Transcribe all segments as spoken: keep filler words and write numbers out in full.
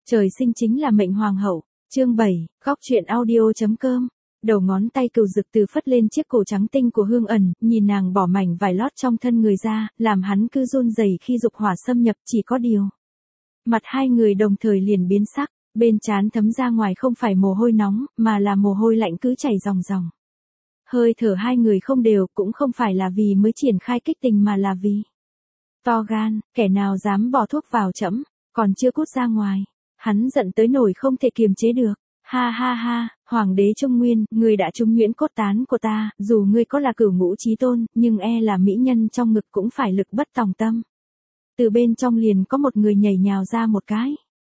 Trời sinh chính là mệnh hoàng hậu. Chương bảy, góc truyện audio.com. Đầu ngón tay Cừu Dực Từ phất lên chiếc cổ trắng tinh của Hương Ẩn, nhìn nàng bỏ mảnh vải lót trong thân người ra, làm hắn cứ run rẩy khi dục hỏa xâm nhập, chỉ có điều. Mặt hai người đồng thời liền biến sắc, bên trán thấm ra ngoài không phải mồ hôi nóng, mà là mồ hôi lạnh cứ chảy ròng ròng. Hơi thở hai người không đều, cũng không phải là vì mới triển khai kích tình mà là vì to gan, kẻ nào dám bỏ thuốc vào trẫm, còn chưa cút ra ngoài. Hắn giận tới nổi không thể kiềm chế được. Ha ha ha, Hoàng đế Trung Nguyên, ngươi đã trúng nhuyễn cốt tán của ta, dù ngươi có là cửu ngũ chí tôn, nhưng e là mỹ nhân trong ngực cũng phải lực bất tòng tâm. Từ bên trong liền có một người nhảy nhào ra một cái.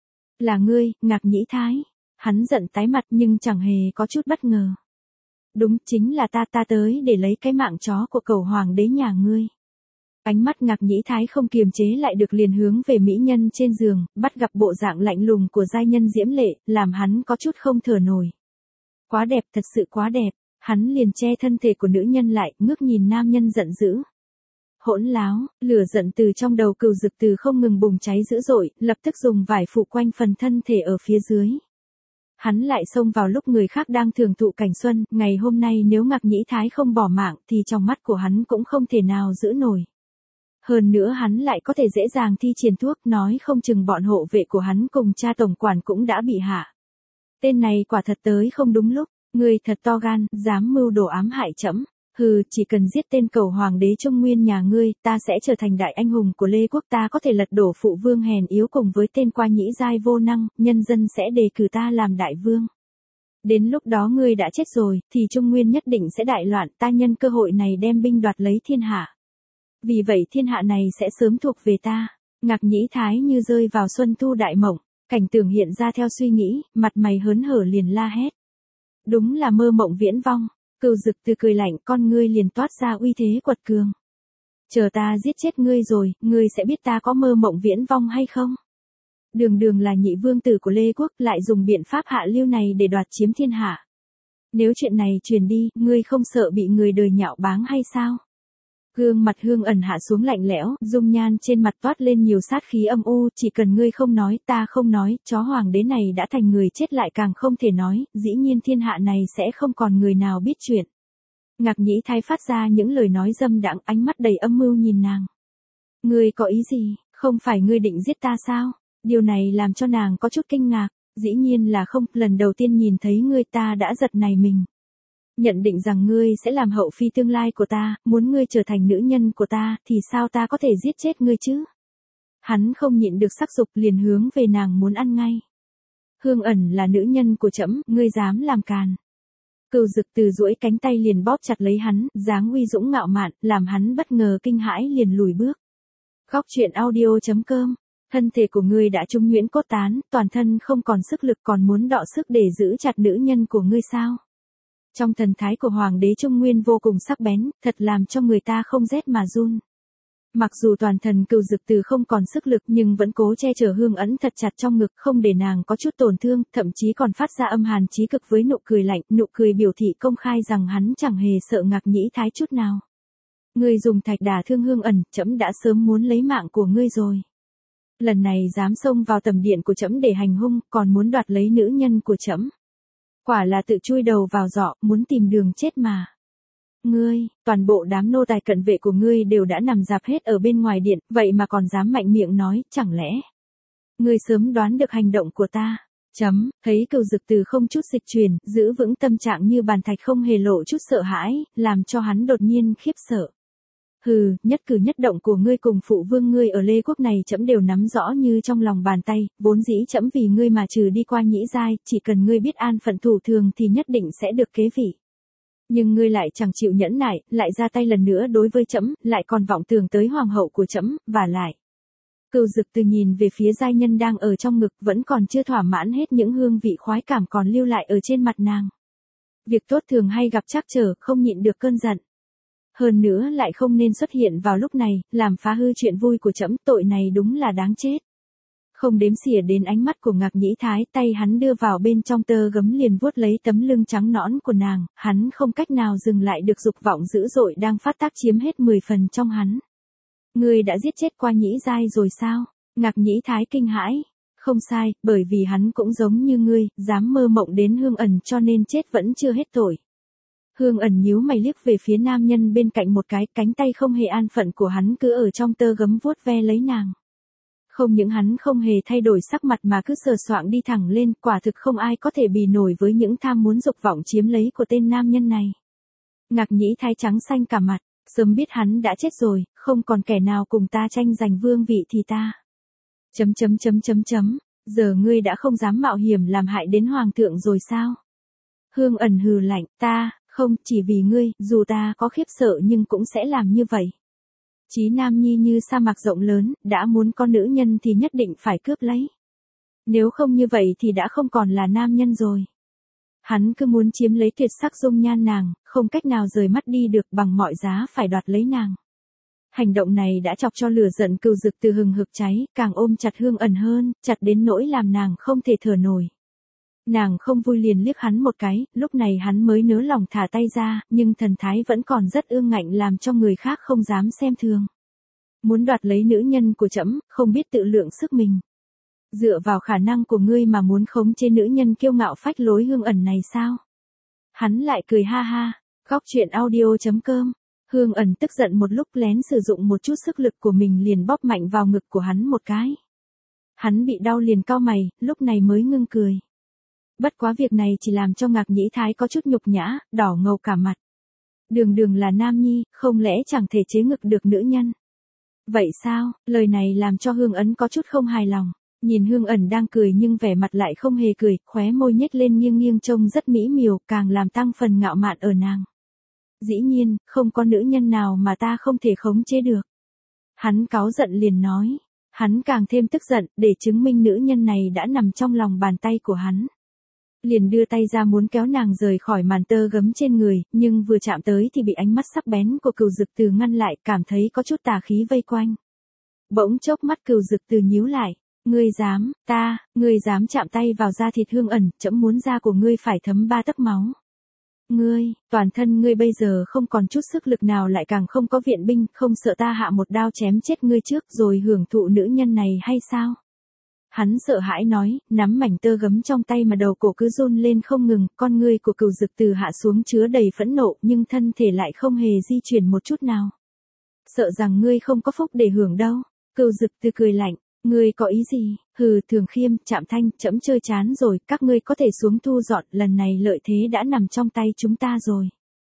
Là ngươi, Ngạc Nhĩ Thái. Hắn giận tái mặt nhưng chẳng hề có chút bất ngờ. Đúng, chính là ta ta tới để lấy cái mạng chó của cẩu hoàng đế nhà ngươi. Ánh mắt Ngạc Nhĩ Thái không kiềm chế lại được liền hướng về mỹ nhân trên giường, bắt gặp bộ dạng lạnh lùng của giai nhân diễm lệ, làm hắn có chút không thở nổi. Quá đẹp, thật sự quá đẹp, hắn liền che thân thể của nữ nhân lại, ngước nhìn nam nhân giận dữ. Hỗn láo, lửa giận từ trong đầu Cừu Dực Từ không ngừng bùng cháy dữ dội, lập tức dùng vải phủ quanh phần thân thể ở phía dưới. Hắn lại xông vào lúc người khác đang thưởng thụ cảnh xuân, ngày hôm nay nếu Ngạc Nhĩ Thái không bỏ mạng thì trong mắt của hắn cũng không thể nào giữ nổi. Hơn nữa hắn lại có thể dễ dàng thi triển thuốc, nói không chừng bọn hộ vệ của hắn cùng cha tổng quản cũng đã bị hạ. Tên này quả thật tới không đúng lúc, người thật to gan, dám mưu đồ ám hại trẫm. Hừ, chỉ cần giết tên cẩu hoàng đế Trung Nguyên nhà ngươi, ta sẽ trở thành đại anh hùng của Lê Quốc, ta có thể lật đổ phụ vương hèn yếu cùng với tên qua nhĩ giai vô năng, nhân dân sẽ đề cử ta làm đại vương. Đến lúc đó ngươi đã chết rồi, thì Trung Nguyên nhất định sẽ đại loạn, ta nhân cơ hội này đem binh đoạt lấy thiên hạ. Vì vậy thiên hạ này sẽ sớm thuộc về ta. Ngạc Nhĩ Thái như rơi vào xuân thu đại mộng, cảnh tượng hiện ra theo suy nghĩ, mặt mày hớn hở liền la hét. Đúng là mơ mộng viễn vong. Cừu Dực Từ cười lạnh, con ngươi liền toát ra uy thế quật cường. Chờ ta giết chết ngươi rồi, ngươi sẽ biết ta có mơ mộng viễn vong hay không? Đường đường là nhị vương tử của Lê Quốc, lại dùng biện pháp hạ lưu này để đoạt chiếm thiên hạ. Nếu chuyện này truyền đi, ngươi không sợ bị người đời nhạo báng hay sao? Gương mặt Hương Ẩn hạ xuống lạnh lẽo, dung nhan trên mặt toát lên nhiều sát khí âm u, chỉ cần ngươi không nói, ta không nói, chó hoàng đế này đã thành người chết lại càng không thể nói, dĩ nhiên thiên hạ này sẽ không còn người nào biết chuyện. Ngạc Nhĩ Thái phát ra những lời nói dâm đãng, ánh mắt đầy âm mưu nhìn nàng. Ngươi có ý gì, không phải ngươi định giết ta sao? Điều này làm cho nàng có chút kinh ngạc, dĩ nhiên là không, lần đầu tiên nhìn thấy ngươi ta đã giật nảy mình. Nhận định rằng ngươi sẽ làm hậu phi tương lai của ta, muốn ngươi trở thành nữ nhân của ta, thì sao ta có thể giết chết ngươi chứ? Hắn không nhịn được sắc dục liền hướng về nàng muốn ăn ngay. Hương Ẩn là nữ nhân của trẫm, ngươi dám làm càn. Cừu Dực Từ duỗi cánh tay liền bóp chặt lấy hắn, dáng uy dũng ngạo mạn, làm hắn bất ngờ kinh hãi liền lùi bước. Góc truyện audio.com. Thân thể của ngươi đã trúng nhuyễn cốt tán, toàn thân không còn sức lực, còn muốn đọ sức để giữ chặt nữ nhân của ngươi sao? Trong thần thái của Hoàng đế Trung Nguyên vô cùng sắc bén, thật làm cho người ta không rét mà run. Mặc dù toàn thân Cừu Dực Từ không còn sức lực nhưng vẫn cố che chở Hương Ẩn thật chặt trong ngực, không để nàng có chút tổn thương, thậm chí còn phát ra âm hàn chí cực với nụ cười lạnh, nụ cười biểu thị công khai rằng hắn chẳng hề sợ Ngạc Nhĩ Thái chút nào. Ngươi dùng thạch đả thương Hương Ẩn, trẫm đã sớm muốn lấy mạng của ngươi rồi. Lần này dám xông vào tầm điện của trẫm để hành hung, còn muốn đoạt lấy nữ nhân của trẫm. Quả là tự chui đầu vào giỏ, muốn tìm đường chết mà. Ngươi, toàn bộ đám nô tài cận vệ của ngươi đều đã nằm rạp hết ở bên ngoài điện, vậy mà còn dám mạnh miệng nói, chẳng lẽ ngươi sớm đoán được hành động của ta? Chấm, thấy Cừu Dực Từ không chút dịch chuyển, giữ vững tâm trạng như bàn thạch không hề lộ chút sợ hãi, làm cho hắn đột nhiên khiếp sợ. Hừ, nhất cử nhất động của ngươi cùng phụ vương ngươi ở Lê Quốc này trẫm đều nắm rõ như trong lòng bàn tay, vốn dĩ trẫm vì ngươi mà trừ đi qua nhĩ giai, chỉ cần ngươi biết an phận thủ thường thì nhất định sẽ được kế vị. Nhưng ngươi lại chẳng chịu nhẫn nại, lại ra tay lần nữa đối với trẫm, lại còn vọng tưởng tới hoàng hậu của trẫm, và lại. Cừu Dực Từ nhìn về phía giai nhân đang ở trong ngực, vẫn còn chưa thỏa mãn hết những hương vị khoái cảm còn lưu lại ở trên mặt nàng. Việc tốt thường hay gặp trắc trở, không nhịn được cơn giận. Hơn nữa lại không nên xuất hiện vào lúc này, làm phá hư chuyện vui của trẫm, tội này đúng là đáng chết. Không đếm xỉa đến ánh mắt của Ngạc Nhĩ Thái, tay hắn đưa vào bên trong tơ gấm liền vuốt lấy tấm lưng trắng nõn của nàng, hắn không cách nào dừng lại được dục vọng dữ dội đang phát tác chiếm hết mười phần trong hắn. Ngươi đã giết chết qua nhĩ giai rồi sao? Ngạc Nhĩ Thái kinh hãi. Không sai, bởi vì hắn cũng giống như ngươi, dám mơ mộng đến Hương Ẩn cho nên chết vẫn chưa hết tội. Hương Ẩn nhíu mày liếc về phía nam nhân bên cạnh một cái, cánh tay không hề an phận của hắn cứ ở trong tơ gấm vuốt ve lấy nàng. Không những hắn không hề thay đổi sắc mặt mà cứ sờ soạng đi thẳng lên, quả thực không ai có thể bì nổi với những tham muốn dục vọng chiếm lấy của tên nam nhân này. Ngạc Nhĩ Thái trắng xanh cả mặt, sớm biết hắn đã chết rồi, không còn kẻ nào cùng ta tranh giành vương vị thì ta. Chấm chấm chấm chấm chấm, giờ ngươi đã không dám mạo hiểm làm hại đến hoàng thượng rồi sao? Hương Ẩn hừ lạnh, ta, không, chỉ vì ngươi, dù ta có khiếp sợ nhưng cũng sẽ làm như vậy. Chí Nam Nhi như sa mạc rộng lớn, đã muốn con nữ nhân thì nhất định phải cướp lấy. Nếu không như vậy thì đã không còn là nam nhân rồi. Hắn cứ muốn chiếm lấy tuyệt sắc dung nhan nàng, không cách nào rời mắt đi được, bằng mọi giá phải đoạt lấy nàng. Hành động này đã chọc cho lửa giận Cừu Dực từ hừng hực cháy, càng ôm chặt Hương Ẩn hơn, chặt đến nỗi làm nàng không thể thở nổi. Nàng không vui liền liếc hắn một cái, lúc này hắn mới nới lòng thả tay ra, nhưng thần thái vẫn còn rất ương ngạnh làm cho người khác không dám xem thường. Muốn đoạt lấy nữ nhân của trẫm, không biết tự lượng sức mình. Dựa vào khả năng của ngươi mà muốn khống chế nữ nhân kiêu ngạo phách lối Hương Ẩn này sao? Hắn lại cười ha ha, góc truyện audio chấm com. Hương Ẩn tức giận một lúc lén sử dụng một chút sức lực của mình liền bóp mạnh vào ngực của hắn một cái. Hắn bị đau liền cau mày, lúc này mới ngưng cười. Bất quá việc này chỉ làm cho Ngạc Nhĩ Thái có chút nhục nhã, đỏ ngầu cả mặt. Đường đường là nam nhi, không lẽ chẳng thể chế ngực được nữ nhân? Vậy sao? Lời này làm cho Hương Ẩn có chút không hài lòng. Nhìn Hương Ẩn đang cười nhưng vẻ mặt lại không hề cười, khóe môi nhếch lên nghiêng nghiêng trông rất mỹ miều, càng làm tăng phần ngạo mạn ở nàng. Dĩ nhiên, không có nữ nhân nào mà ta không thể khống chế được. Hắn cáu giận liền nói. Hắn càng thêm tức giận, để chứng minh nữ nhân này đã nằm trong lòng bàn tay của hắn. Liền đưa tay ra muốn kéo nàng rời khỏi màn tơ gấm trên người, nhưng vừa chạm tới thì bị ánh mắt sắc bén của Cừu Dực Từ ngăn lại, cảm thấy có chút tà khí vây quanh. Bỗng chốc mắt Cừu Dực Từ nhíu lại. Ngươi dám, ta, ngươi dám chạm tay vào da thịt Hương Ẩn, trẫm muốn da của ngươi phải thấm ba tấc máu. Ngươi, toàn thân ngươi bây giờ không còn chút sức lực nào lại càng không có viện binh, không sợ ta hạ một đao chém chết ngươi trước rồi hưởng thụ nữ nhân này hay sao? Hắn sợ hãi nói, nắm mảnh tơ gấm trong tay mà đầu cổ cứ run lên không ngừng, con ngươi của Cừu Dực Từ hạ xuống chứa đầy phẫn nộ nhưng thân thể lại không hề di chuyển một chút nào. Sợ rằng ngươi không có phúc để hưởng đâu. Cừu Dực Từ cười lạnh. Ngươi có ý gì? Hừ, Thường Khiêm, Trạm Thanh, trẫm chơi chán rồi, các ngươi có thể xuống thu dọn, lần này lợi thế đã nằm trong tay chúng ta rồi.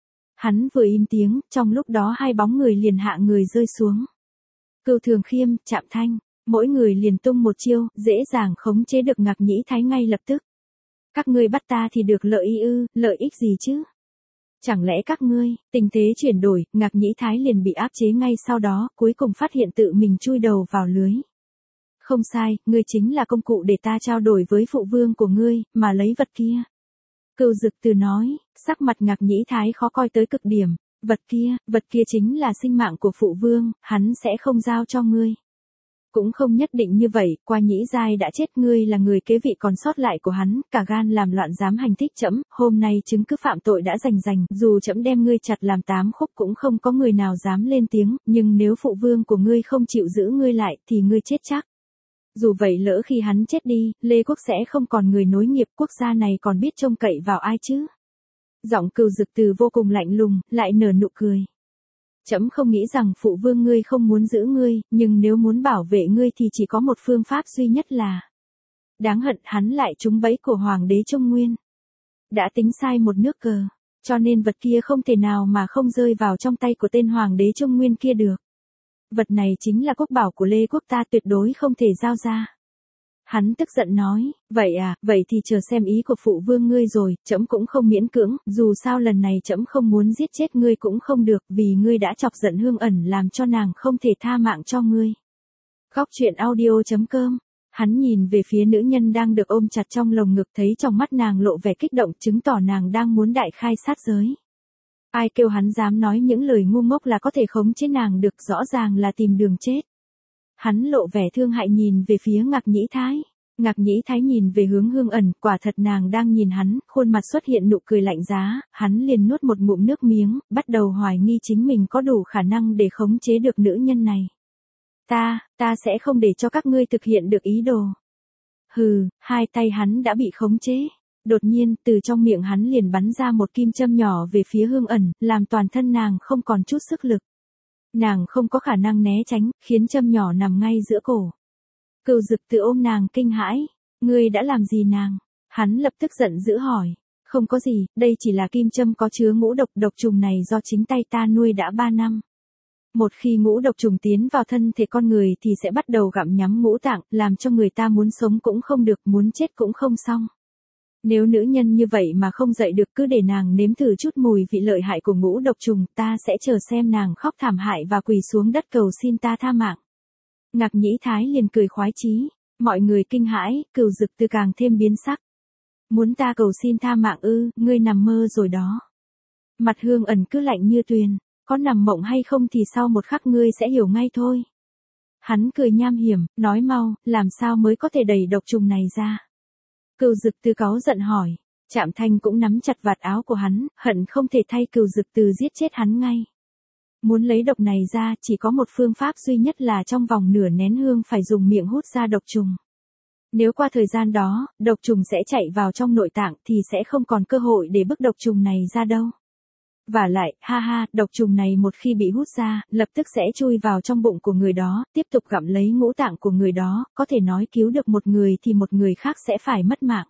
Hắn vừa im tiếng, trong lúc đó hai bóng người liền hạ người rơi xuống. Cừu Thường Khiêm, Trạm Thanh, mỗi người liền tung một chiêu, dễ dàng khống chế được Ngạc Nhĩ Thái ngay lập tức. Các ngươi bắt ta thì được lợi ư, lợi ích gì chứ? Chẳng lẽ các ngươi, tình thế chuyển đổi, Ngạc Nhĩ Thái liền bị áp chế ngay sau đó, cuối cùng phát hiện tự mình chui đầu vào lưới. Không sai, ngươi chính là công cụ để ta trao đổi với phụ vương của ngươi, mà lấy vật kia. Cừu Dực Từ nói, sắc mặt Ngạc Nhĩ Thái khó coi tới cực điểm, vật kia, vật kia chính là sinh mạng của phụ vương, hắn sẽ không giao cho ngươi. Cũng không nhất định như vậy, qua Nhĩ Giai đã chết, ngươi là người kế vị còn sót lại của hắn, cả gan làm loạn dám hành thích trẫm, hôm nay chứng cứ phạm tội đã rành rành, dù trẫm đem ngươi chặt làm tám khúc cũng không có người nào dám lên tiếng, nhưng nếu phụ vương của ngươi không chịu giữ ngươi lại thì ngươi chết chắc. Dù vậy lỡ khi hắn chết đi, Lê Quốc sẽ không còn người nối nghiệp, quốc gia này còn biết trông cậy vào ai chứ? Giọng Cừu Dực Từ vô cùng lạnh lùng, lại nở nụ cười. Trẫm không nghĩ rằng phụ vương ngươi không muốn giữ ngươi, nhưng nếu muốn bảo vệ ngươi thì chỉ có một phương pháp duy nhất là. Đáng hận hắn lại trúng bẫy của Hoàng đế Trung Nguyên. Đã tính sai một nước cờ, cho nên vật kia không thể nào mà không rơi vào trong tay của tên Hoàng đế Trung Nguyên kia được. Vật này chính là quốc bảo của Lê Quốc, ta tuyệt đối không thể giao ra. Hắn tức giận nói, vậy à, vậy thì chờ xem ý của phụ vương ngươi rồi, trẫm cũng không miễn cưỡng, dù sao lần này trẫm không muốn giết chết ngươi cũng không được, vì ngươi đã chọc giận Hương Ẩn làm cho nàng không thể tha mạng cho ngươi. Góc truyện audio chấm com. Hắn nhìn về phía nữ nhân đang được ôm chặt trong lồng ngực, thấy trong mắt nàng lộ vẻ kích động, chứng tỏ nàng đang muốn đại khai sát giới. Ai kêu hắn dám nói những lời ngu ngốc là có thể khống chế nàng được, rõ ràng là tìm đường chết. Hắn lộ vẻ thương hại nhìn về phía Ngạc Nhĩ Thái. Ngạc Nhĩ Thái nhìn về hướng Hương Ẩn, quả thật nàng đang nhìn hắn, khuôn mặt xuất hiện nụ cười lạnh giá, hắn liền nuốt một ngụm nước miếng, bắt đầu hoài nghi chính mình có đủ khả năng để khống chế được nữ nhân này. Ta, ta sẽ không để cho các ngươi thực hiện được ý đồ. Hừ, hai tay hắn đã bị khống chế. Đột nhiên, từ trong miệng hắn liền bắn ra một kim châm nhỏ về phía Hương ẩn, làm toàn thân nàng không còn chút sức lực. Nàng không có khả năng né tránh, khiến châm nhỏ nằm ngay giữa cổ. Cừu Dực Từ ôm nàng kinh hãi. Ngươi đã làm gì nàng? Hắn lập tức giận dữ hỏi. Không có gì, đây chỉ là kim châm có chứa ngũ độc, độc trùng này do chính tay ta nuôi đã ba năm. Một khi ngũ độc trùng tiến vào thân thể con người thì sẽ bắt đầu gặm nhắm ngũ tạng, làm cho người ta muốn sống cũng không được, muốn chết cũng không xong. Nếu nữ nhân như vậy mà không dậy được, cứ để nàng nếm thử chút mùi vị lợi hại của ngũ độc trùng, ta sẽ chờ xem nàng khóc thảm hại và quỳ xuống đất cầu xin ta tha mạng. Ngạc Nhĩ Thái liền cười khoái chí. Mọi người kinh hãi, Cừu Dực Từ càng thêm biến sắc. Muốn ta cầu xin tha mạng ư? Ngươi nằm mơ rồi đó. Mặt Hương ẩn cứ lạnh như tuyền. Có nằm mộng hay không thì sau một khắc ngươi sẽ hiểu ngay thôi. Hắn cười nham hiểm, nói mau, làm sao mới có thể đẩy độc trùng này ra? Cừu Dực Từ cáu giận hỏi. Trạm Thanh cũng nắm chặt vạt áo của hắn, hận không thể thay Cừu Dực Từ giết chết hắn ngay. Muốn lấy độc này ra, chỉ có một phương pháp duy nhất là trong vòng nửa nén hương phải dùng miệng hút ra độc trùng. Nếu qua thời gian đó, độc trùng sẽ chạy vào trong nội tạng thì sẽ không còn cơ hội để bức độc trùng này ra đâu. Và lại, ha ha, độc trùng này một khi bị hút ra, lập tức sẽ chui vào trong bụng của người đó, tiếp tục gặm lấy ngũ tạng của người đó, có thể nói cứu được một người thì một người khác sẽ phải mất mạng.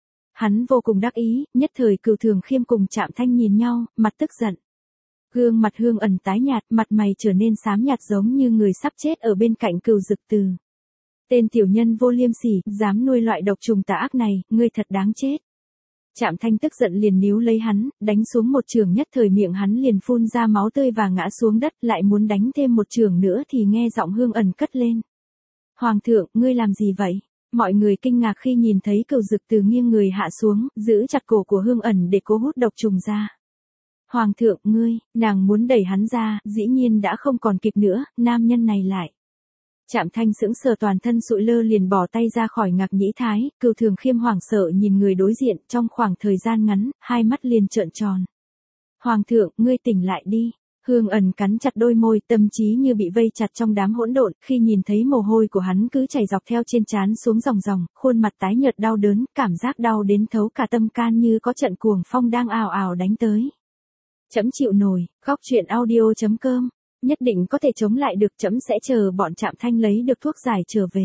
Hắn vô cùng đắc ý, nhất thời Cừu Thường Khiêm cùng Trạm Thanh nhìn nhau, mặt tức giận. Gương mặt Hương ẩn tái nhạt, mặt mày trở nên xám nhạt giống như người sắp chết ở bên cạnh Cừu Dực Từ. Tên tiểu nhân vô liêm sỉ, dám nuôi loại độc trùng tà ác này, ngươi thật đáng chết. Trạm Thanh tức giận liền níu lấy hắn, đánh xuống một chưởng, nhất thời miệng hắn liền phun ra máu tươi và ngã xuống đất, lại muốn đánh thêm một chưởng nữa thì nghe giọng Hương ẩn cất lên. Hoàng thượng, ngươi làm gì vậy? Mọi người kinh ngạc khi nhìn thấy Cừu Dực Từ nghiêng người hạ xuống, giữ chặt cổ của Hương ẩn để cố hút độc trùng ra. Hoàng thượng, ngươi, nàng muốn đẩy hắn ra, dĩ nhiên đã không còn kịp nữa, nam nhân này lại. Trạm Thanh sững sờ, toàn thân sụi lơ liền bỏ tay ra khỏi Ngạc Nhĩ Thái, Cừu Thường Khiêm hoảng sợ nhìn người đối diện, trong khoảng thời gian ngắn, hai mắt liền trợn tròn. Hoàng thượng, ngươi tỉnh lại đi. Hương ẩn cắn chặt đôi môi, tâm trí như bị vây chặt trong đám hỗn độn, khi nhìn thấy mồ hôi của hắn cứ chảy dọc theo trên trán xuống dòng dòng, khuôn mặt tái nhợt đau đớn, cảm giác đau đến thấu cả tâm can như có trận cuồng phong đang ào ào đánh tới. Trẫm chịu nổi, góc truyện audio chấm com, nhất định có thể chống lại được, trẫm sẽ chờ bọn Trạm Thanh lấy được thuốc giải trở về.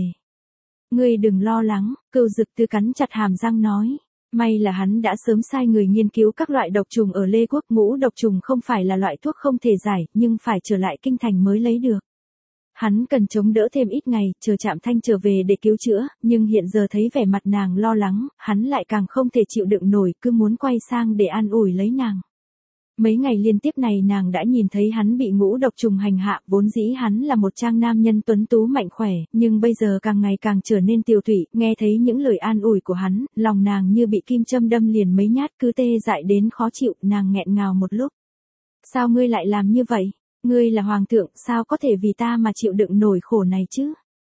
Ngươi đừng lo lắng, Cừu Dực Từ cắn chặt hàm răng nói. May là hắn đã sớm sai người nghiên cứu các loại độc trùng ở Lê Quốc, ngũ độc trùng không phải là loại thuốc không thể giải, nhưng phải trở lại kinh thành mới lấy được. Hắn cần chống đỡ thêm ít ngày, chờ Trạm Thanh trở về để cứu chữa, nhưng hiện giờ thấy vẻ mặt nàng lo lắng, hắn lại càng không thể chịu đựng nổi, cứ muốn quay sang để an ủi lấy nàng. Mấy ngày liên tiếp này nàng đã nhìn thấy hắn bị ngũ độc trùng hành hạ, vốn dĩ hắn là một trang nam nhân tuấn tú mạnh khỏe, nhưng bây giờ càng ngày càng trở nên tiều tụy, nghe thấy những lời an ủi của hắn, lòng nàng như bị kim châm đâm liền mấy nhát, cứ tê dại đến khó chịu, nàng nghẹn ngào một lúc. Sao ngươi lại làm như vậy? Ngươi là hoàng thượng, sao có thể vì ta mà chịu đựng nổi khổ này chứ?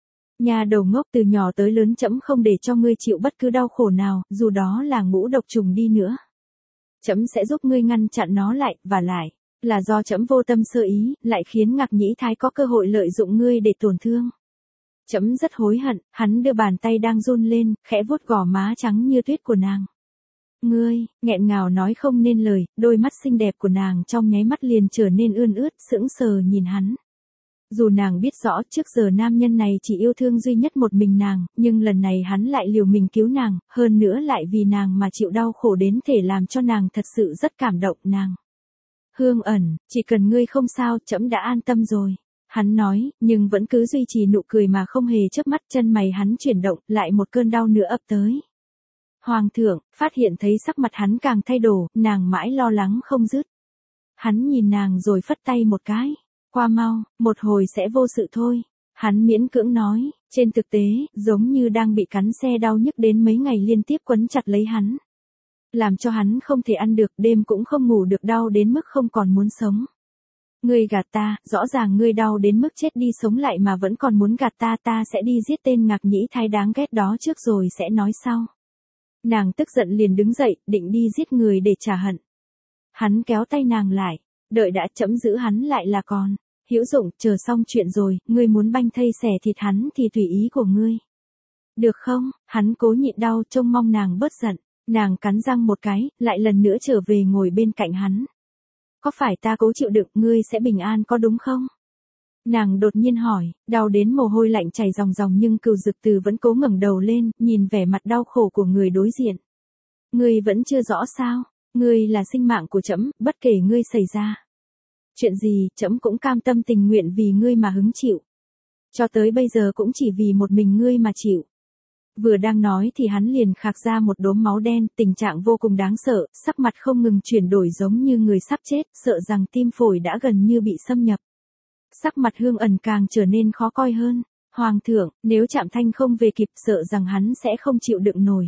Nhà đầu ngốc, từ nhỏ tới lớn trẫm không để cho ngươi chịu bất cứ đau khổ nào, dù đó là ngũ độc trùng đi nữa. Trẫm sẽ giúp ngươi ngăn chặn nó lại, và lại, là do trẫm vô tâm sơ ý, lại khiến Ngạc Nhĩ Thái có cơ hội lợi dụng ngươi để tổn thương. Trẫm rất hối hận. Hắn đưa bàn tay đang run lên, khẽ vuốt gò má trắng như tuyết của nàng. Ngươi, nghẹn ngào nói không nên lời, đôi mắt xinh đẹp của nàng trong nháy mắt liền trở nên ươn ướt, sững sờ nhìn hắn. Dù nàng biết rõ trước giờ nam nhân này chỉ yêu thương duy nhất một mình nàng, nhưng lần này hắn lại liều mình cứu nàng, hơn nữa lại vì nàng mà chịu đau khổ đến thể làm cho nàng thật sự rất cảm động. Nàng. Hương ẩn, chỉ cần ngươi không sao, trẫm đã an tâm rồi. Hắn nói, nhưng vẫn cứ duy trì nụ cười mà không hề chớp mắt, chân mày hắn chuyển động, lại một cơn đau nữa ập tới. Hoàng thượng, phát hiện thấy sắc mặt hắn càng thay đổi, nàng mãi lo lắng không dứt. Hắn nhìn nàng rồi phất tay một cái. Qua mau, một hồi sẽ vô sự thôi. Hắn miễn cưỡng nói, trên thực tế, giống như đang bị cắn xe đau nhức đến mấy ngày liên tiếp quấn chặt lấy hắn. Làm cho hắn không thể ăn được, đêm cũng không ngủ được, đau đến mức không còn muốn sống. Ngươi gạt ta, rõ ràng ngươi đau đến mức chết đi sống lại mà vẫn còn muốn gạt ta, ta sẽ đi giết tên Ngạc Nhĩ Thái đáng ghét đó trước rồi sẽ nói sau. Nàng tức giận liền đứng dậy, định đi giết người để trả hận. Hắn kéo tay nàng lại, đợi đã, trẫm giữ hắn lại là còn. Hữu dụng, chờ xong chuyện rồi, ngươi muốn banh thây xẻ thịt hắn thì tùy ý của ngươi. Được không, hắn cố nhịn đau trông mong nàng bớt giận. Nàng cắn răng một cái, lại lần nữa trở về ngồi bên cạnh hắn. Có phải ta cố chịu đựng ngươi sẽ bình an có đúng không? Nàng đột nhiên hỏi, đau đến mồ hôi lạnh chảy ròng ròng nhưng Cửu Dực Từ vẫn cố ngẩng đầu lên, nhìn vẻ mặt đau khổ của người đối diện. Ngươi vẫn chưa rõ sao? Ngươi là sinh mạng của trẫm, bất kể ngươi xảy ra chuyện gì, trẫm cũng cam tâm tình nguyện vì ngươi mà hứng chịu. Cho tới bây giờ cũng chỉ vì một mình ngươi mà chịu. Vừa đang nói thì hắn liền khạc ra một đốm máu đen, tình trạng vô cùng đáng sợ, sắc mặt không ngừng chuyển đổi giống như người sắp chết, sợ rằng tim phổi đã gần như bị xâm nhập. Sắc mặt Hương Ẩn càng trở nên khó coi hơn. Hoàng thượng, nếu Trạm Thanh không về kịp sợ rằng hắn sẽ không chịu đựng nổi.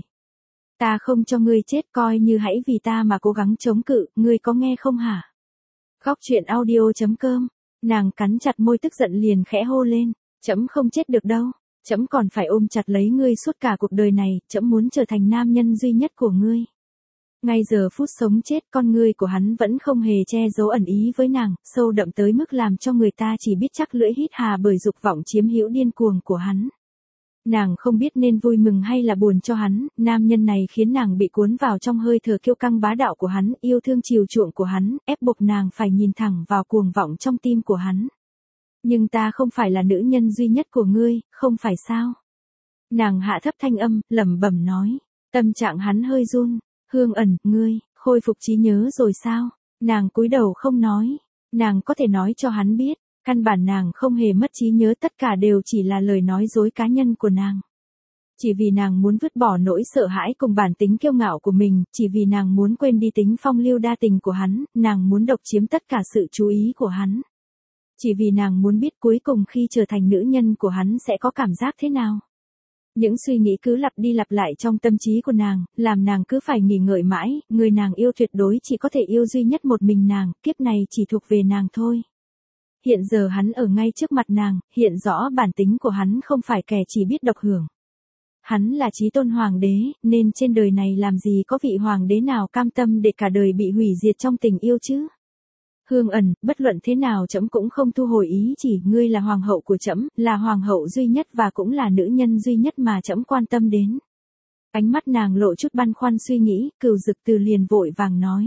Ta không cho ngươi chết, coi như hãy vì ta mà cố gắng chống cự, ngươi có nghe không hả? Góc truyện audio chấm com. Nàng cắn chặt môi tức giận liền khẽ hô lên, trẫm không chết được đâu, trẫm còn phải ôm chặt lấy ngươi suốt cả cuộc đời này, trẫm muốn trở thành nam nhân duy nhất của ngươi. Ngay giờ phút sống chết, con ngươi của hắn vẫn không hề che giấu ẩn ý với nàng, sâu đậm tới mức làm cho người ta chỉ biết chắc lưỡi hít hà bởi dục vọng chiếm hữu điên cuồng của hắn. Nàng không biết nên vui mừng hay là buồn cho hắn, nam nhân này khiến nàng bị cuốn vào trong hơi thở kiêu căng bá đạo của hắn, yêu thương chiều chuộng của hắn, ép buộc nàng phải nhìn thẳng vào cuồng vọng trong tim của hắn. Nhưng ta không phải là nữ nhân duy nhất của ngươi, không phải sao? Nàng hạ thấp thanh âm, lẩm bẩm nói. Tâm trạng hắn hơi run. Hương Ẩn, ngươi, khôi phục trí nhớ rồi sao? Nàng cúi đầu không nói. Nàng có thể nói cho hắn biết, căn bản nàng không hề mất trí nhớ, tất cả đều chỉ là lời nói dối cá nhân của nàng. Chỉ vì nàng muốn vứt bỏ nỗi sợ hãi cùng bản tính kiêu ngạo của mình, chỉ vì nàng muốn quên đi tính phong lưu đa tình của hắn, nàng muốn độc chiếm tất cả sự chú ý của hắn. Chỉ vì nàng muốn biết cuối cùng khi trở thành nữ nhân của hắn sẽ có cảm giác thế nào. Những suy nghĩ cứ lặp đi lặp lại trong tâm trí của nàng, làm nàng cứ phải nghỉ ngợi mãi, người nàng yêu tuyệt đối chỉ có thể yêu duy nhất một mình nàng, kiếp này chỉ thuộc về nàng thôi. Hiện giờ hắn ở ngay trước mặt nàng, hiện rõ bản tính của hắn không phải kẻ chỉ biết độc hưởng. Hắn là chí tôn hoàng đế, nên trên đời này làm gì có vị hoàng đế nào cam tâm để cả đời bị hủy diệt trong tình yêu chứ? Hương Ẩn, bất luận thế nào trẫm cũng không thu hồi ý chỉ, ngươi là hoàng hậu của trẫm, là hoàng hậu duy nhất và cũng là nữ nhân duy nhất mà trẫm quan tâm đến. Ánh mắt nàng lộ chút băn khoăn suy nghĩ, Cửu Dực Từ liền vội vàng nói.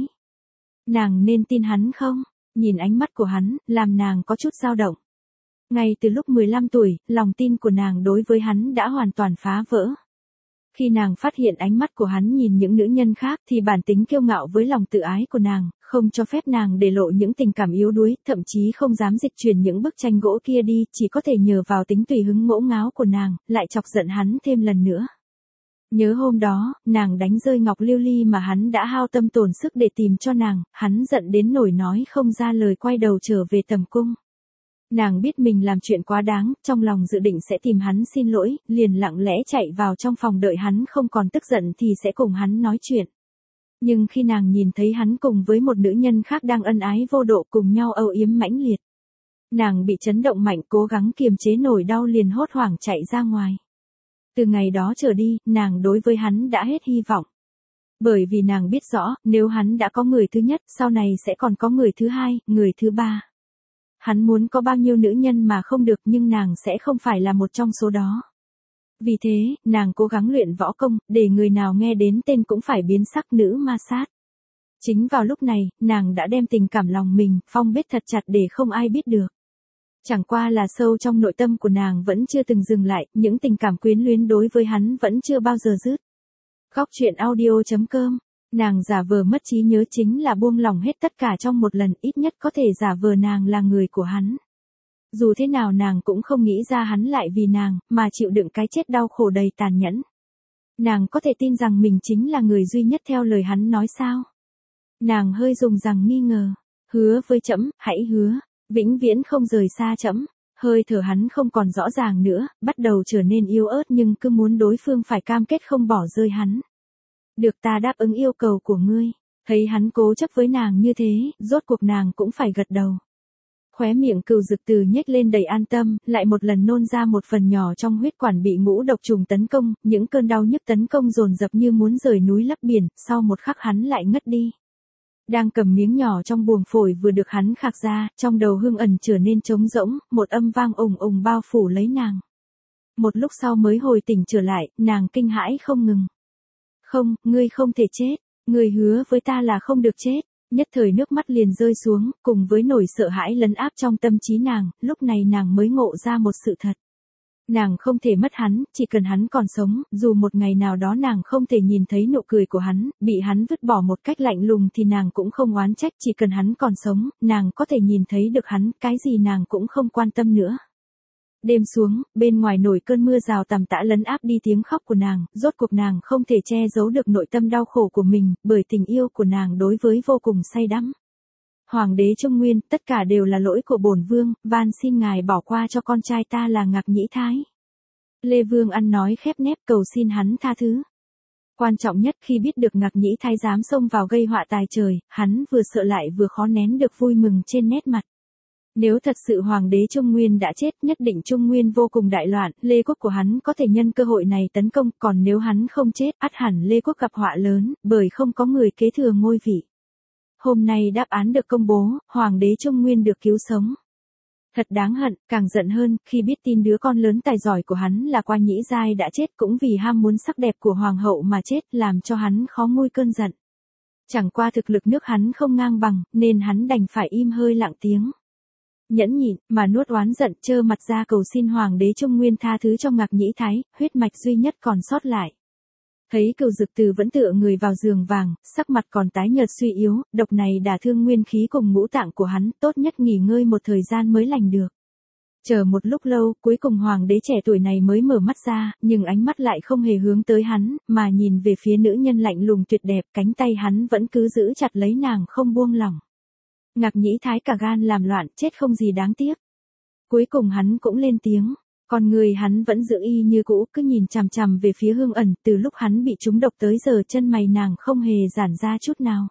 Nàng nên tin hắn không? Nhìn ánh mắt của hắn, làm nàng có chút dao động. Ngay từ lúc mười lăm tuổi, lòng tin của nàng đối với hắn đã hoàn toàn phá vỡ. Khi nàng phát hiện ánh mắt của hắn nhìn những nữ nhân khác thì bản tính kiêu ngạo với lòng tự ái của nàng, không cho phép nàng để lộ những tình cảm yếu đuối, thậm chí không dám dịch chuyển những bức tranh gỗ kia đi, chỉ có thể nhờ vào tính tùy hứng ngỗ ngáo của nàng, lại chọc giận hắn thêm lần nữa. Nhớ hôm đó, nàng đánh rơi ngọc lưu ly mà hắn đã hao tâm tổn sức để tìm cho nàng, hắn giận đến nổi nói không ra lời quay đầu trở về tầm cung. Nàng biết mình làm chuyện quá đáng, trong lòng dự định sẽ tìm hắn xin lỗi, liền lặng lẽ chạy vào trong phòng đợi hắn không còn tức giận thì sẽ cùng hắn nói chuyện. Nhưng khi nàng nhìn thấy hắn cùng với một nữ nhân khác đang ân ái vô độ cùng nhau âu yếm mãnh liệt. Nàng bị chấn động mạnh, cố gắng kiềm chế nổi đau liền hốt hoảng chạy ra ngoài. Từ ngày đó trở đi, nàng đối với hắn đã hết hy vọng. Bởi vì nàng biết rõ, nếu hắn đã có người thứ nhất, sau này sẽ còn có người thứ hai, người thứ ba. Hắn muốn có bao nhiêu nữ nhân mà không được nhưng nàng sẽ không phải là một trong số đó. Vì thế, nàng cố gắng luyện võ công, để người nào nghe đến tên cũng phải biến sắc nữ ma sát. Chính vào lúc này, nàng đã đem tình cảm lòng mình, phong bết thật chặt để không ai biết được. Chẳng qua là sâu trong nội tâm của nàng vẫn chưa từng dừng lại, những tình cảm quyến luyến đối với hắn vẫn chưa bao giờ dứt. Góc truyện audio chấm com. Nàng giả vờ mất trí nhớ chính là buông lỏng hết tất cả trong một lần, ít nhất có thể giả vờ nàng là người của hắn. Dù thế nào nàng cũng không nghĩ ra hắn lại vì nàng, mà chịu đựng cái chết đau khổ đầy tàn nhẫn. Nàng có thể tin rằng mình chính là người duy nhất theo lời hắn nói sao? Nàng hơi dùng rằng nghi ngờ. Hứa với trẫm, hãy hứa, vĩnh viễn không rời xa trẫm. Hơi thở hắn không còn rõ ràng nữa, bắt đầu trở nên yếu ớt nhưng cứ muốn đối phương phải cam kết không bỏ rơi hắn. Được, ta đáp ứng yêu cầu của ngươi. Thấy hắn cố chấp với nàng như thế, rốt cuộc nàng cũng phải gật đầu. Khóe miệng Cửu Dực Từ nhếch lên đầy an tâm, lại một lần nôn ra một phần nhỏ trong huyết quản bị ngũ độc trùng tấn công, những cơn đau nhức tấn công dồn dập như muốn rời núi lấp biển, sau một khắc hắn lại ngất đi. Đang cầm miếng nhỏ trong buồng phổi vừa được hắn khạc ra, trong đầu Hương Ẩn trở nên trống rỗng, một âm vang ùng ùng bao phủ lấy nàng. một lúc sau mới hồi tỉnh trở lại, nàng kinh hãi không ngừng. Không, ngươi không thể chết, ngươi hứa với ta là không được chết. Nhất thời nước mắt liền rơi xuống, cùng với nỗi sợ hãi lấn áp trong tâm trí nàng, lúc này nàng mới ngộ ra một sự thật. Nàng không thể mất hắn, chỉ cần hắn còn sống, dù một ngày nào đó nàng không thể nhìn thấy nụ cười của hắn, bị hắn vứt bỏ một cách lạnh lùng thì nàng cũng không oán trách, chỉ cần hắn còn sống, nàng có thể nhìn thấy được hắn, cái gì nàng cũng không quan tâm nữa. Đêm xuống, bên ngoài nổi cơn mưa rào tầm tã lấn áp đi tiếng khóc của nàng, rốt cuộc nàng không thể che giấu được nội tâm đau khổ của mình, bởi tình yêu của nàng đối với vô cùng say đắm. Hoàng đế Trung Nguyên, tất cả đều là lỗi của bổn vương, van xin ngài bỏ qua cho con trai ta là Ngạc Nhĩ Thái. Lê Vương ăn nói khép nép cầu xin hắn tha thứ. Quan trọng nhất khi biết được Ngạc Nhĩ Thái dám xông vào gây họa tài trời, hắn vừa sợ lại vừa khó nén được vui mừng trên nét mặt. Nếu thật sự Hoàng đế Trung Nguyên đã chết, nhất định Trung Nguyên vô cùng đại loạn, Lê Quốc của hắn có thể nhân cơ hội này tấn công, còn nếu hắn không chết, ắt hẳn Lê Quốc gặp họa lớn, bởi không có người kế thừa ngôi vị. Hôm nay đáp án được công bố, Hoàng đế Trung Nguyên được cứu sống. Thật đáng hận, càng giận hơn, khi biết tin đứa con lớn tài giỏi của hắn là Qua Nhĩ Giai đã chết cũng vì ham muốn sắc đẹp của Hoàng hậu mà chết, làm cho hắn khó nguôi cơn giận. Chẳng qua thực lực nước hắn không ngang bằng, nên hắn đành phải im hơi lặng tiếng. Nhẫn nhịn, mà nuốt oán giận, trơ mặt ra cầu xin Hoàng đế Trung Nguyên tha thứ cho Ngạc Nhĩ Thái, huyết mạch duy nhất còn sót lại. Thấy Cửu Dực Từ vẫn tựa người vào giường vàng, sắc mặt còn tái nhợt suy yếu, độc này đả thương nguyên khí cùng ngũ tạng của hắn, tốt nhất nghỉ ngơi một thời gian mới lành được. Chờ một lúc lâu, cuối cùng Hoàng đế trẻ tuổi này mới mở mắt ra, nhưng ánh mắt lại không hề hướng tới hắn, mà nhìn về phía nữ nhân lạnh lùng tuyệt đẹp, cánh tay hắn vẫn cứ giữ chặt lấy nàng không buông lỏng. Ngạc Nhĩ Thái cả gan làm loạn, chết không gì đáng tiếc. Cuối cùng hắn cũng lên tiếng. Còn người hắn vẫn giữ y như cũ, cứ nhìn chằm chằm về phía Hương Ẩn, từ lúc hắn bị trúng độc tới giờ chân mày nàng không hề giãn ra chút nào.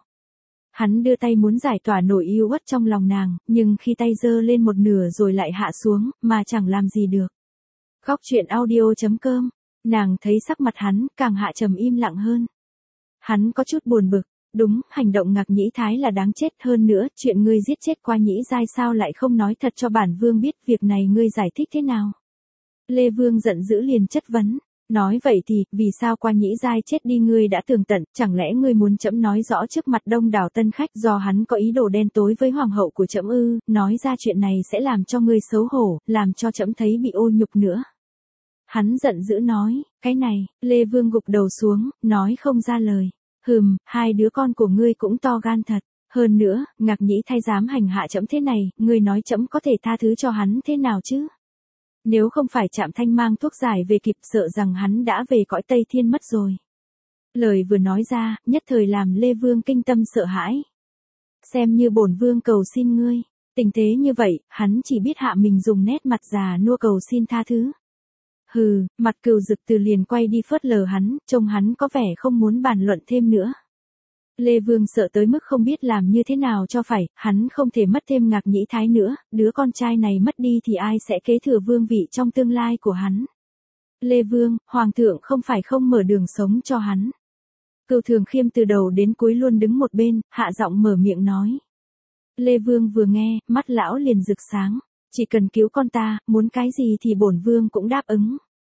Hắn đưa tay muốn giải tỏa nỗi yêu uất trong lòng nàng, nhưng khi tay giơ lên một nửa rồi lại hạ xuống, mà chẳng làm gì được. Góc truyện audio chấm com, nàng thấy sắc mặt hắn, càng hạ trầm im lặng hơn. Hắn có chút buồn bực, đúng, hành động Ngạc Nhĩ Thái là đáng chết, hơn nữa, chuyện ngươi giết chết Qua Nhĩ Giai sao lại không nói thật cho bản vương biết, việc này ngươi giải thích thế nào? Lê Vương giận dữ liền chất vấn, nói vậy thì, vì sao Qua Nhĩ Giai chết đi ngươi đã tường tận, chẳng lẽ ngươi muốn trẫm nói rõ trước mặt đông đảo tân khách do hắn có ý đồ đen tối với hoàng hậu của trẫm ư, nói ra chuyện này sẽ làm cho ngươi xấu hổ, làm cho trẫm thấy bị ô nhục nữa. Hắn giận dữ nói, cái này, Lê Vương gục đầu xuống, nói không ra lời, hừm, hai đứa con của ngươi cũng to gan thật. Hơn nữa, Ngạc Nhĩ Thái dám hành hạ trẫm thế này, ngươi nói trẫm có thể tha thứ cho hắn thế nào chứ? Nếu không phải Trạm Thanh mang thuốc giải về kịp, sợ rằng hắn đã về cõi Tây Thiên mất rồi. Lời vừa nói ra, nhất thời làm Lê Vương kinh tâm sợ hãi. Xem như bổn vương cầu xin ngươi, tình thế như vậy, hắn chỉ biết hạ mình dùng nét mặt già nua cầu xin tha thứ. Hừ, mặt Cửu Dực Từ liền quay đi phớt lờ hắn, trông hắn có vẻ không muốn bàn luận thêm nữa. Lê Vương sợ tới mức không biết làm như thế nào cho phải, hắn không thể mất thêm Ngạc Nhĩ Thái nữa, đứa con trai này mất đi thì ai sẽ kế thừa vương vị trong tương lai của hắn. Lê Vương, Hoàng thượng không phải không mở đường sống cho hắn. Cửu Thường Khiêm từ đầu đến cuối luôn đứng một bên, hạ giọng mở miệng nói. Lê Vương vừa nghe, mắt lão liền rực sáng, chỉ cần cứu con ta, muốn cái gì thì bổn vương cũng đáp ứng.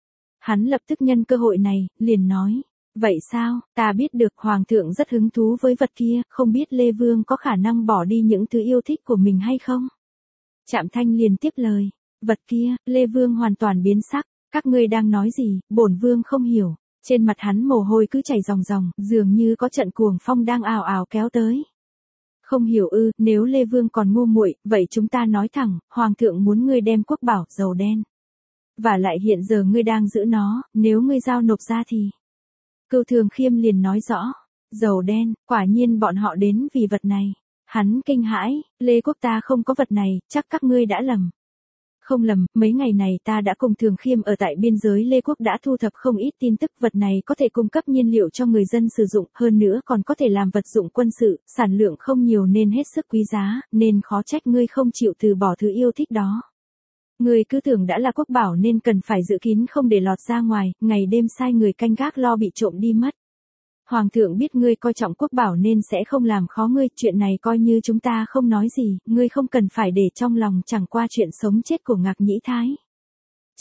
Hắn lập tức nhân cơ hội này, liền nói. Vậy sao, ta biết được Hoàng thượng rất hứng thú với vật kia, không biết Lê Vương có khả năng bỏ đi những thứ yêu thích của mình hay không? Trạm Thanh liền tiếp lời, vật kia, Lê Vương hoàn toàn biến sắc, các ngươi đang nói gì, bổn vương không hiểu. Trên mặt hắn mồ hôi cứ chảy ròng ròng, dường như có trận cuồng phong đang ào ào kéo tới. Không hiểu ư, nếu Lê Vương còn ngu muội, vậy chúng ta nói thẳng, Hoàng thượng muốn ngươi đem quốc bảo, dầu đen. Và lại hiện giờ ngươi đang giữ nó, nếu ngươi giao nộp ra thì... Cửu Thường Khiêm liền nói rõ, dầu đen, quả nhiên bọn họ đến vì vật này. Hắn kinh hãi, Lê Quốc ta không có vật này, chắc các ngươi đã lầm. Không lầm, mấy ngày này ta đã cùng Thường Khiêm ở tại biên giới Lê Quốc đã thu thập không ít tin tức, vật này có thể cung cấp nhiên liệu cho người dân sử dụng, hơn nữa còn có thể làm vật dụng quân sự, sản lượng không nhiều nên hết sức quý giá, nên khó trách ngươi không chịu từ bỏ thứ yêu thích đó. Ngươi cứ tưởng đã là quốc bảo nên cần phải giữ kín không để lọt ra ngoài, ngày đêm sai người canh gác lo bị trộm đi mất. Hoàng thượng biết ngươi coi trọng quốc bảo nên sẽ không làm khó ngươi, chuyện này coi như chúng ta không nói gì, ngươi không cần phải để trong lòng, chẳng qua chuyện sống chết của Ngạc Nhĩ Thái.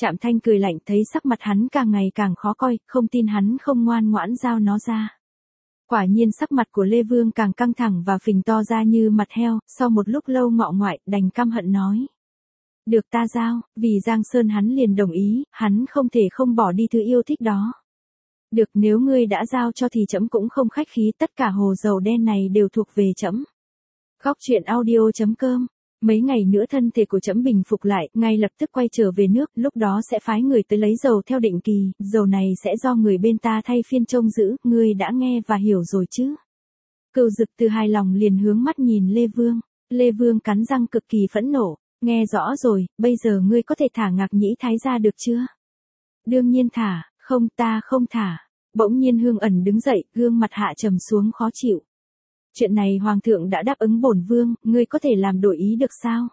Trạm Thanh cười lạnh thấy sắc mặt hắn càng ngày càng khó coi, không tin hắn không ngoan ngoãn giao nó ra. Quả nhiên sắc mặt của Lê Vương càng căng thẳng và phình to ra như mặt heo, sau một lúc lâu ngọ ngoại, đành căm hận nói. Được ta giao, vì Giang Sơn hắn liền đồng ý, hắn không thể không bỏ đi thứ yêu thích đó. Được, nếu ngươi đã giao cho thì trẫm cũng không khách khí, tất cả hồ dầu đen này đều thuộc về trẫm. Góc truyện audio chấm com. Mấy ngày nữa thân thể của trẫm bình phục lại, ngay lập tức quay trở về nước, lúc đó sẽ phái người tới lấy dầu theo định kỳ, dầu này sẽ do người bên ta thay phiên trông giữ, ngươi đã nghe và hiểu rồi chứ? Cừu Dực Từ hài lòng liền hướng mắt nhìn Lê Vương. Lê Vương cắn răng cực kỳ phẫn nộ, nghe rõ rồi, bây giờ ngươi có thể thả Ngạc Nhĩ Thái ra được chưa? Đương nhiên thả, không ta không thả. Bỗng nhiên Hương Ẩn đứng dậy, gương mặt hạ trầm xuống khó chịu. Chuyện này hoàng thượng đã đáp ứng bổn vương, ngươi có thể làm đổi ý được sao?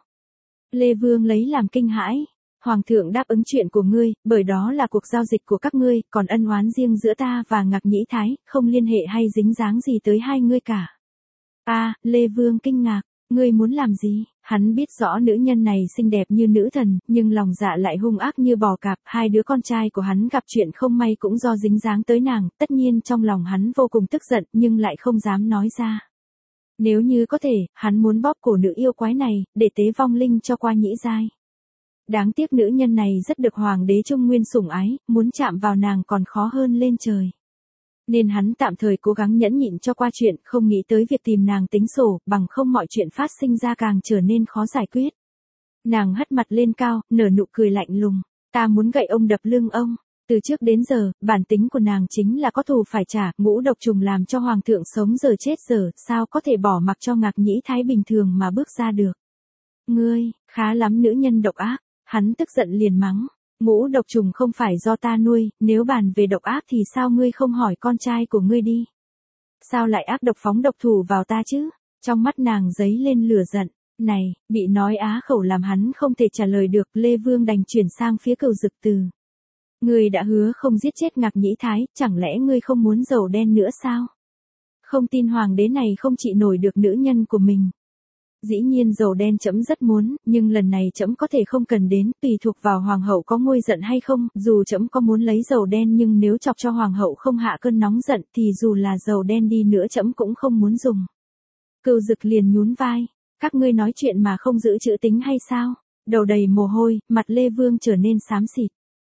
Lê Vương lấy làm kinh hãi. Hoàng thượng đáp ứng chuyện của ngươi, bởi đó là cuộc giao dịch của các ngươi, còn ân oán riêng giữa ta và Ngạc Nhĩ Thái, không liên hệ hay dính dáng gì tới hai ngươi cả. A, à, Lê Vương kinh ngạc, ngươi muốn làm gì? Hắn biết rõ nữ nhân này xinh đẹp như nữ thần, nhưng lòng dạ lại hung ác như bò cạp, hai đứa con trai của hắn gặp chuyện không may cũng do dính dáng tới nàng, tất nhiên trong lòng hắn vô cùng tức giận, nhưng lại không dám nói ra. Nếu như có thể, hắn muốn bóp cổ nữ yêu quái này, để tế vong linh cho qua nhĩ giai. Đáng tiếc nữ nhân này rất được hoàng đế Trung Nguyên sủng ái, muốn chạm vào nàng còn khó hơn lên trời. Nên hắn tạm thời cố gắng nhẫn nhịn cho qua chuyện, không nghĩ tới việc tìm nàng tính sổ, bằng không mọi chuyện phát sinh ra càng trở nên khó giải quyết. Nàng hất mặt lên cao, nở nụ cười lạnh lùng, ta muốn gậy ông đập lưng ông. Từ trước đến giờ, bản tính của nàng chính là có thù phải trả, ngũ độc trùng làm cho hoàng thượng sống giờ chết giờ, sao có thể bỏ mặc cho Ngạc Nhĩ Thái bình thường mà bước ra được. Ngươi, khá lắm nữ nhân độc ác, hắn tức giận liền mắng. Ngũ độc trùng không phải do ta nuôi, nếu bàn về độc ác thì sao ngươi không hỏi con trai của ngươi đi? Sao lại ác độc phóng độc thủ vào ta chứ? Trong mắt nàng giấy lên lửa giận, này, bị nói á khẩu làm hắn không thể trả lời được, Lê Vương đành chuyển sang phía Cừu Dực Từ. Ngươi đã hứa không giết chết Ngạc Nhĩ Thái, chẳng lẽ ngươi không muốn dầu đen nữa sao? Không tin hoàng đế này không trị nổi được nữ nhân của mình. Dĩ nhiên dầu đen trẫm rất muốn, nhưng lần này trẫm có thể không cần đến, tùy thuộc vào hoàng hậu có nguôi giận hay không, dù trẫm có muốn lấy dầu đen nhưng nếu chọc cho hoàng hậu không hạ cơn nóng giận thì dù là dầu đen đi nữa trẫm cũng không muốn dùng. Cừu Dực liền nhún vai, các ngươi nói chuyện mà không giữ chữ tính hay sao? Đầu đầy mồ hôi, mặt Lê Vương trở nên xám xịt.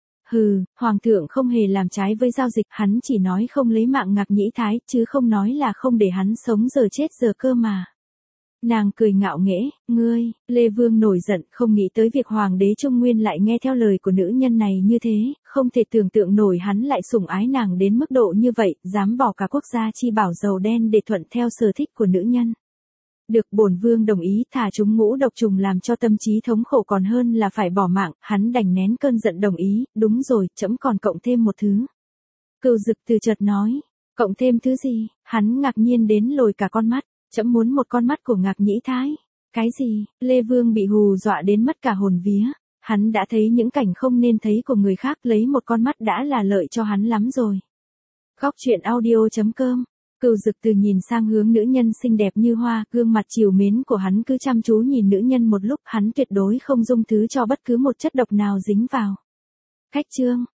Hừ, hoàng thượng không hề làm trái với giao dịch, hắn chỉ nói không lấy mạng Ngạc Nhĩ Thái, chứ không nói là không để hắn sống giờ chết giờ cơ mà. Nàng cười ngạo nghễ, ngươi, Lê Vương nổi giận, không nghĩ tới việc hoàng đế Trung Nguyên lại nghe theo lời của nữ nhân này như thế, không thể tưởng tượng nổi hắn lại sủng ái nàng đến mức độ như vậy, dám bỏ cả quốc gia chi bảo dầu đen để thuận theo sở thích của nữ nhân. Được, bổn vương đồng ý, thả chúng ngũ độc trùng làm cho tâm trí thống khổ còn hơn là phải bỏ mạng, hắn đành nén cơn giận đồng ý, đúng rồi, trẫm còn cộng thêm một thứ. Cừu Dực Từ chợt nói, cộng thêm thứ gì? Hắn ngạc nhiên đến lồi cả con mắt, trẫm muốn một con mắt của Ngạc Nhĩ Thái. Cái gì? Lê Vương bị hù dọa đến mất cả hồn vía, hắn đã thấy những cảnh không nên thấy của người khác, lấy một con mắt đã là lợi cho hắn lắm rồi. Góc truyện audio chấm com. Cừu Dực Từ nhìn sang hướng nữ nhân xinh đẹp như hoa, gương mặt trìu mến của hắn cứ chăm chú nhìn nữ nhân một lúc, hắn tuyệt đối không dung thứ cho bất cứ một chất độc nào dính vào. Khách chương.